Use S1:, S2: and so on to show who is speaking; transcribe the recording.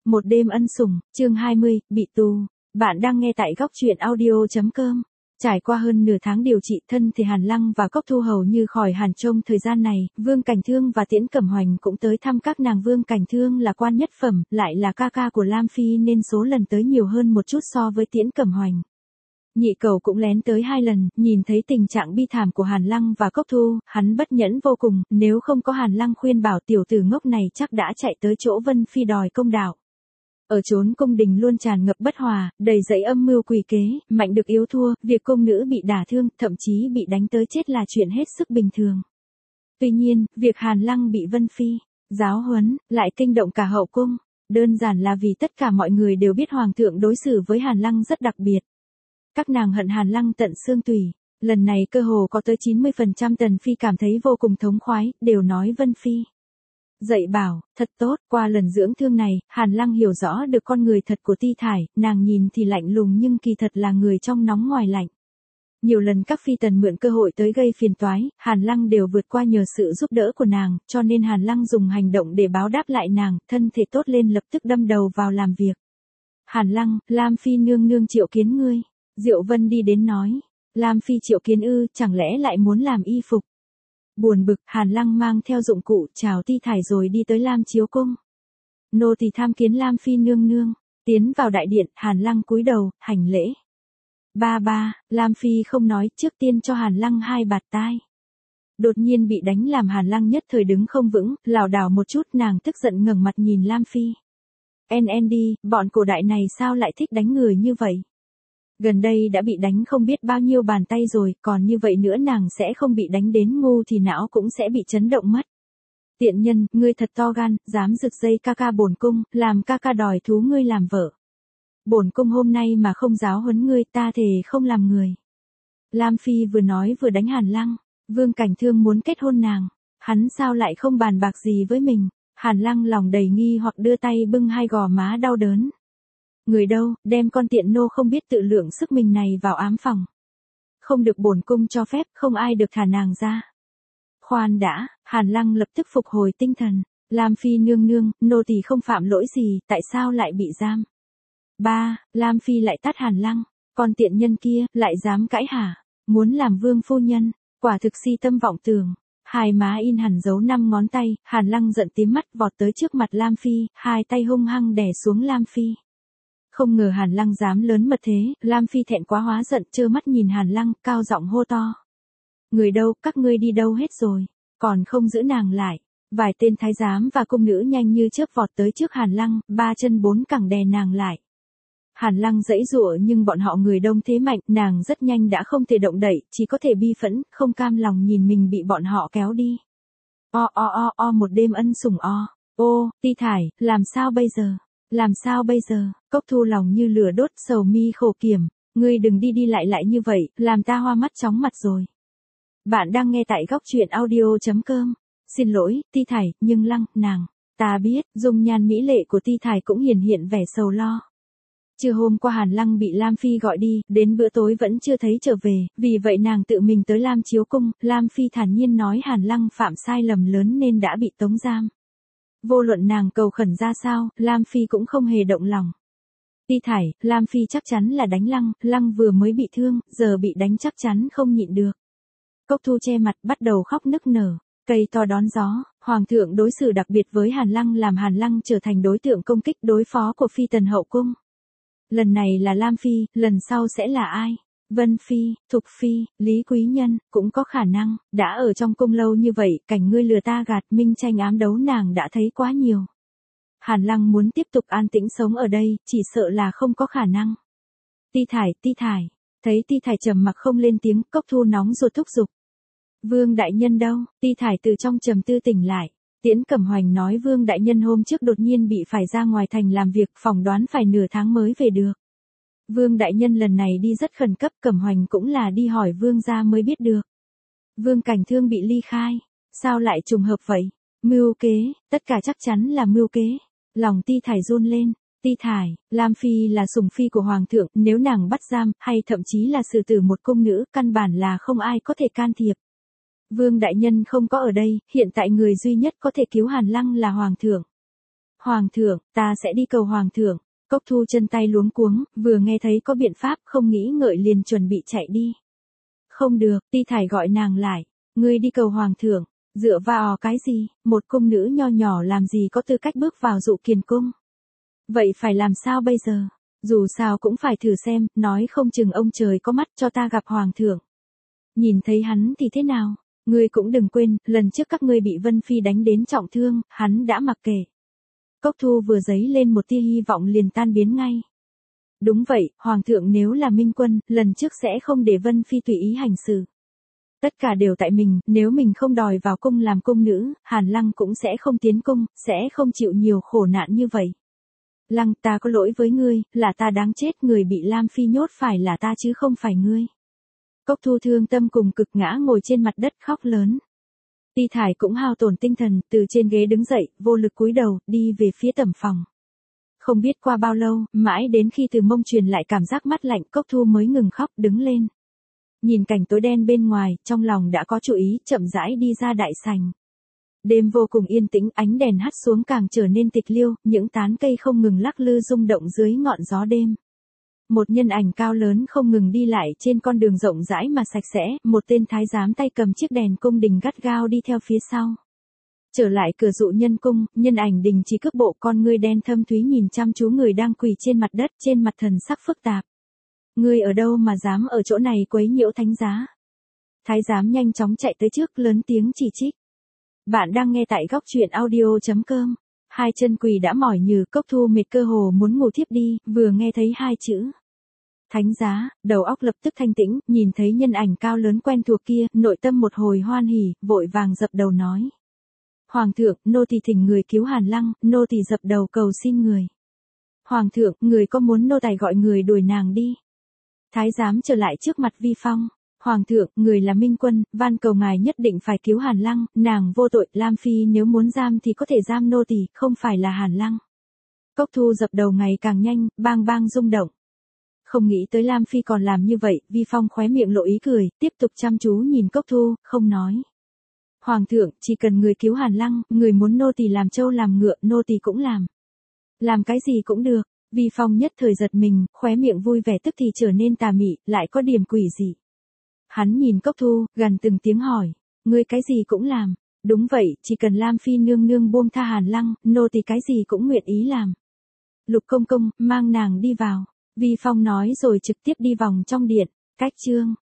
S1: Một đêm ân sủng, chương 20, bị tù. Bạn đang nghe tại góc truyện audio.com. Trải qua hơn nửa tháng điều trị thân thì Hàn Lăng và Cốc Thu hầu như khỏi hẳn. Trong thời gian này, Vương Cảnh Thương và Tiễn Cẩm Hoành cũng tới thăm các nàng. Vương Cảnh Thương là quan nhất phẩm, lại là ca ca của Lam Phi nên số lần tới nhiều hơn một chút so với Tiễn Cẩm Hoành. Nhị cầu cũng lén tới 2 lần, nhìn thấy tình trạng bi thảm của Hàn Lăng và Cốc Thu, hắn bất nhẫn vô cùng, nếu không có Hàn Lăng khuyên bảo tiểu tử ngốc này chắc đã chạy tới chỗ Vân Phi đòi công đạo. Ở chốn cung đình luôn tràn ngập bất hòa, đầy dẫy âm mưu quỷ kế, mạnh được yếu thua, việc cung nữ bị đả thương, thậm chí bị đánh tới chết là chuyện hết sức bình thường. Tuy nhiên, việc Hàn Lăng bị Vân Phi giáo huấn, lại kinh động cả hậu cung, đơn giản là vì tất cả mọi người đều biết Hoàng thượng đối xử với Hàn Lăng rất đặc biệt. Các nàng hận Hàn Lăng tận xương tủy, lần này cơ hồ có tới 90% Tần Phi cảm thấy vô cùng thống khoái, đều nói Vân Phi dạy bảo, thật tốt. Qua lần dưỡng thương này, Hàn Lăng hiểu rõ được con người thật của Ti Thải, nàng nhìn thì lạnh lùng nhưng kỳ thật là người trong nóng ngoài lạnh. Nhiều lần các phi tần mượn cơ hội tới gây phiền toái, Hàn Lăng đều vượt qua nhờ sự giúp đỡ của nàng, cho nên Hàn Lăng dùng hành động để báo đáp lại nàng, thân thể tốt lên lập tức đâm đầu vào làm việc. Hàn Lăng, Lam Phi nương nương triệu kiến ngươi. Diệu Vân đi đến nói, Lam Phi triệu kiến ư, chẳng lẽ lại muốn làm y phục. Buồn bực, Hàn Lăng mang theo dụng cụ chào Ti Thải rồi đi tới Lam Chiếu cung. Nô tỳ tham kiến Lam Phi nương nương. Tiến vào đại điện, Hàn Lăng cúi đầu, hành lễ. Ba, Lam Phi không nói, trước tiên cho Hàn Lăng 2 bạt tai. Đột nhiên bị đánh làm Hàn Lăng nhất thời đứng không vững, lảo đảo một chút, nàng tức giận ngẩng mặt nhìn Lam Phi. NND, bọn cổ đại này sao lại thích đánh người như vậy? Gần đây đã bị đánh không biết bao nhiêu bàn tay rồi, còn như vậy nữa nàng sẽ không bị đánh đến ngu thì não cũng sẽ bị chấn động mất. Tiện nhân, ngươi thật to gan, dám giật dây ca ca bổn cung, làm ca ca đòi thú ngươi làm vợ. Bổn cung hôm nay mà không giáo huấn ngươi, ta thề không làm người. Lam Phi vừa nói vừa đánh Hàn Lăng. Vương Cảnh Thương muốn kết hôn nàng, hắn sao lại không bàn bạc gì với mình? Hàn Lăng lòng đầy nghi hoặc đưa tay bưng 2 gò má đau đớn. Người đâu, đem con tiện nô không biết tự lượng sức mình này vào ám phòng. Không được bổn cung cho phép, không ai được thả nàng ra. Khoan đã, Hàn Lăng lập tức phục hồi tinh thần. Lam Phi nương nương, nô tỳ không phạm lỗi gì, tại sao lại bị giam? Lam Phi lại tát Hàn Lăng, con tiện nhân kia, lại dám cãi hả? Muốn làm vương phu nhân, quả thực si tâm vọng tưởng. 2 má in hẳn dấu 5 ngón tay, Hàn Lăng giận tím mắt vọt tới trước mặt Lam Phi, 2 tay hung hăng đè xuống Lam Phi. Không ngờ Hàn Lăng dám lớn mật thế, Lam Phi thẹn quá hóa giận, trơ mắt nhìn Hàn Lăng, cao giọng hô to. Người đâu, các ngươi đi đâu hết rồi, còn không giữ nàng lại. Vài tên thái giám và cung nữ nhanh như chớp vọt tới trước Hàn Lăng, 3 chân 4 cẳng đè nàng lại. Hàn Lăng giãy giụa nhưng bọn họ người đông thế mạnh, nàng rất nhanh đã không thể động đậy, chỉ có thể bi phẫn, không cam lòng nhìn mình bị bọn họ kéo đi. Một đêm ân sủng ô, Ti Thải, làm sao bây giờ? Làm sao bây giờ? Cốc Thu lòng như lửa đốt, sầu mi khổ kiểm. Ngươi đừng đi đi lại như vậy, làm ta hoa mắt chóng mặt rồi. Bạn đang nghe tại góc truyện audio.com. Xin lỗi, Ti Thải, nhưng nàng, ta biết, dung nhan mỹ lệ của Ti Thải cũng hiện vẻ sầu lo. Trưa hôm qua Hàn Lăng bị Lam Phi gọi đi, đến bữa tối vẫn chưa thấy trở về, vì vậy nàng tự mình tới Lam Chiếu cung. Lam Phi thản nhiên nói Hàn Lăng phạm sai lầm lớn nên đã bị tống giam. Vô luận nàng cầu khẩn ra sao, Lam Phi cũng không hề động lòng. Ti Thải, Lam Phi chắc chắn là đánh Lăng vừa mới bị thương, giờ bị đánh chắc chắn không nhịn được. Cốc Thu che mặt bắt đầu khóc nức nở. Cây to đón gió, Hoàng thượng đối xử đặc biệt với Hàn Lăng làm Hàn Lăng trở thành đối tượng công kích đối phó của phi tần hậu cung. Lần này là Lam Phi, lần sau sẽ là ai? Vân Phi, Thục Phi, Lý Quý Nhân, cũng có khả năng. Đã ở trong cung lâu như vậy, cảnh ngươi lừa ta gạt, minh tranh ám đấu nàng đã thấy quá nhiều. Hàn Lăng muốn tiếp tục an tĩnh sống ở đây, chỉ sợ là không có khả năng. Ti Thải, thấy Ti Thải trầm mặc không lên tiếng, Cốc Thu nóng ruột thúc giục. Vương đại nhân đâu? Ti Thải từ trong trầm tư tỉnh lại. Tiễn Cẩm Hoành nói Vương đại nhân hôm trước đột nhiên bị phải ra ngoài thành làm việc, phỏng đoán phải nửa tháng mới về được. Vương đại nhân lần này đi rất khẩn cấp, Cẩm Hoành cũng là đi hỏi Vương gia mới biết được. Vương Cảnh Thương bị ly khai, sao lại trùng hợp vậy? Mưu kế, tất cả chắc chắn là mưu kế. Lòng Ti Thải run lên. Ti Thải, Lam Phi là sủng phi của Hoàng thượng, nếu nàng bắt giam, hay thậm chí là xử tử một cung nữ, căn bản là không ai có thể can thiệp. Vương đại nhân không có ở đây, hiện tại người duy nhất có thể cứu Hàn Lăng là Hoàng thượng. Hoàng thượng, ta sẽ đi cầu hoàng thượng. Cốc Thu chân tay luống cuống, vừa nghe thấy có biện pháp không nghĩ ngợi liền chuẩn bị chạy đi. Không được, Ti Thải gọi nàng lại. Ngươi đi cầu hoàng thượng, dựa vào cái gì, một cung nữ nho nhỏ làm gì có tư cách bước vào dụ kiền cung. Vậy phải làm sao bây giờ? Dù sao cũng phải thử xem, nói không chừng ông trời có mắt cho ta gặp hoàng thượng. Nhìn thấy hắn thì thế nào? Ngươi cũng đừng quên, lần trước các ngươi bị Vân Phi đánh đến trọng thương, hắn đã mặc kệ. Cốc Thu vừa dấy lên một tia hy vọng liền tan biến ngay. Đúng vậy, hoàng thượng nếu là minh quân, lần trước sẽ không để Vân Phi tùy ý hành xử. Tất cả đều tại mình, nếu mình không đòi vào cung làm cung nữ, Hàn Lăng cũng sẽ không tiến cung, sẽ không chịu nhiều khổ nạn như vậy. Lăng, ta có lỗi với ngươi, là ta đáng chết, người bị Lam Phi nhốt phải là ta chứ không phải ngươi. Cốc Thu thương tâm cùng cực ngã ngồi trên mặt đất khóc lớn. Ti Thải cũng hao tổn tinh thần, từ trên ghế đứng dậy, vô lực cúi đầu, đi về phía tẩm phòng. Không biết qua bao lâu, mãi đến khi từ mông truyền lại cảm giác mát lạnh, Cốc Thu mới ngừng khóc, đứng lên. Nhìn cảnh tối đen bên ngoài, trong lòng đã có chủ ý, chậm rãi đi ra đại sảnh. Đêm vô cùng yên tĩnh, ánh đèn hắt xuống càng trở nên tịch liêu, những tán cây không ngừng lắc lư rung động dưới ngọn gió đêm. Một nhân ảnh cao lớn không ngừng đi lại trên con đường rộng rãi mà sạch sẽ, một tên thái giám tay cầm chiếc đèn cung đình gắt gao đi theo phía sau. Trở lại cửa dụ nhân cung, nhân ảnh đình chỉ cước bộ, con ngươi đen thâm thúy nhìn chăm chú người đang quỳ trên mặt đất, trên mặt thần sắc phức tạp. Ngươi ở đâu mà dám ở chỗ này quấy nhiễu thánh giá? Thái giám nhanh chóng chạy tới trước, lớn tiếng chỉ trích. Bạn đang nghe tại góc truyện audio.com. Hai chân quỳ đã mỏi nhừ, Cốc Thu mệt cơ hồ muốn ngủ thiếp đi, vừa nghe thấy hai chữ thánh giá, đầu óc lập tức thanh tĩnh, nhìn thấy nhân ảnh cao lớn quen thuộc kia, nội tâm một hồi hoan hỉ, vội vàng dập đầu nói. Hoàng thượng, nô tỳ thỉnh người cứu Hàn Lăng, nô tỳ dập đầu cầu xin người. Hoàng thượng, người có muốn nô tài gọi người đuổi nàng đi? Thái giám trở lại trước mặt Vi Phong. Hoàng thượng, người là minh quân, van cầu ngài nhất định phải cứu Hàn Lăng, nàng vô tội, Lam Phi nếu muốn giam thì có thể giam nô tỳ, không phải là Hàn Lăng. Cốc Thu dập đầu ngày càng nhanh, bang bang rung động. Không nghĩ tới Lam Phi còn làm như vậy, Vi Phong khóe miệng lộ ý cười, tiếp tục chăm chú nhìn Cốc Thu, không nói. Hoàng thượng, chỉ cần người cứu Hàn Lăng, người muốn nô tỳ làm trâu làm ngựa, nô tỳ cũng làm. Làm cái gì cũng được. Vi Phong nhất thời giật mình, khóe miệng vui vẻ tức thì trở nên tà mị, lại có điểm quỷ dị. Hắn nhìn Cốc Thu, gần từng tiếng hỏi, ngươi cái gì cũng làm. Đúng vậy, chỉ cần Lam Phi nương nương buông tha Hàn Lăng, nô tỳ cái gì cũng nguyện ý làm. Lục công công, mang nàng đi vào. Vi Phong nói rồi trực tiếp đi vòng trong điện. Cách chương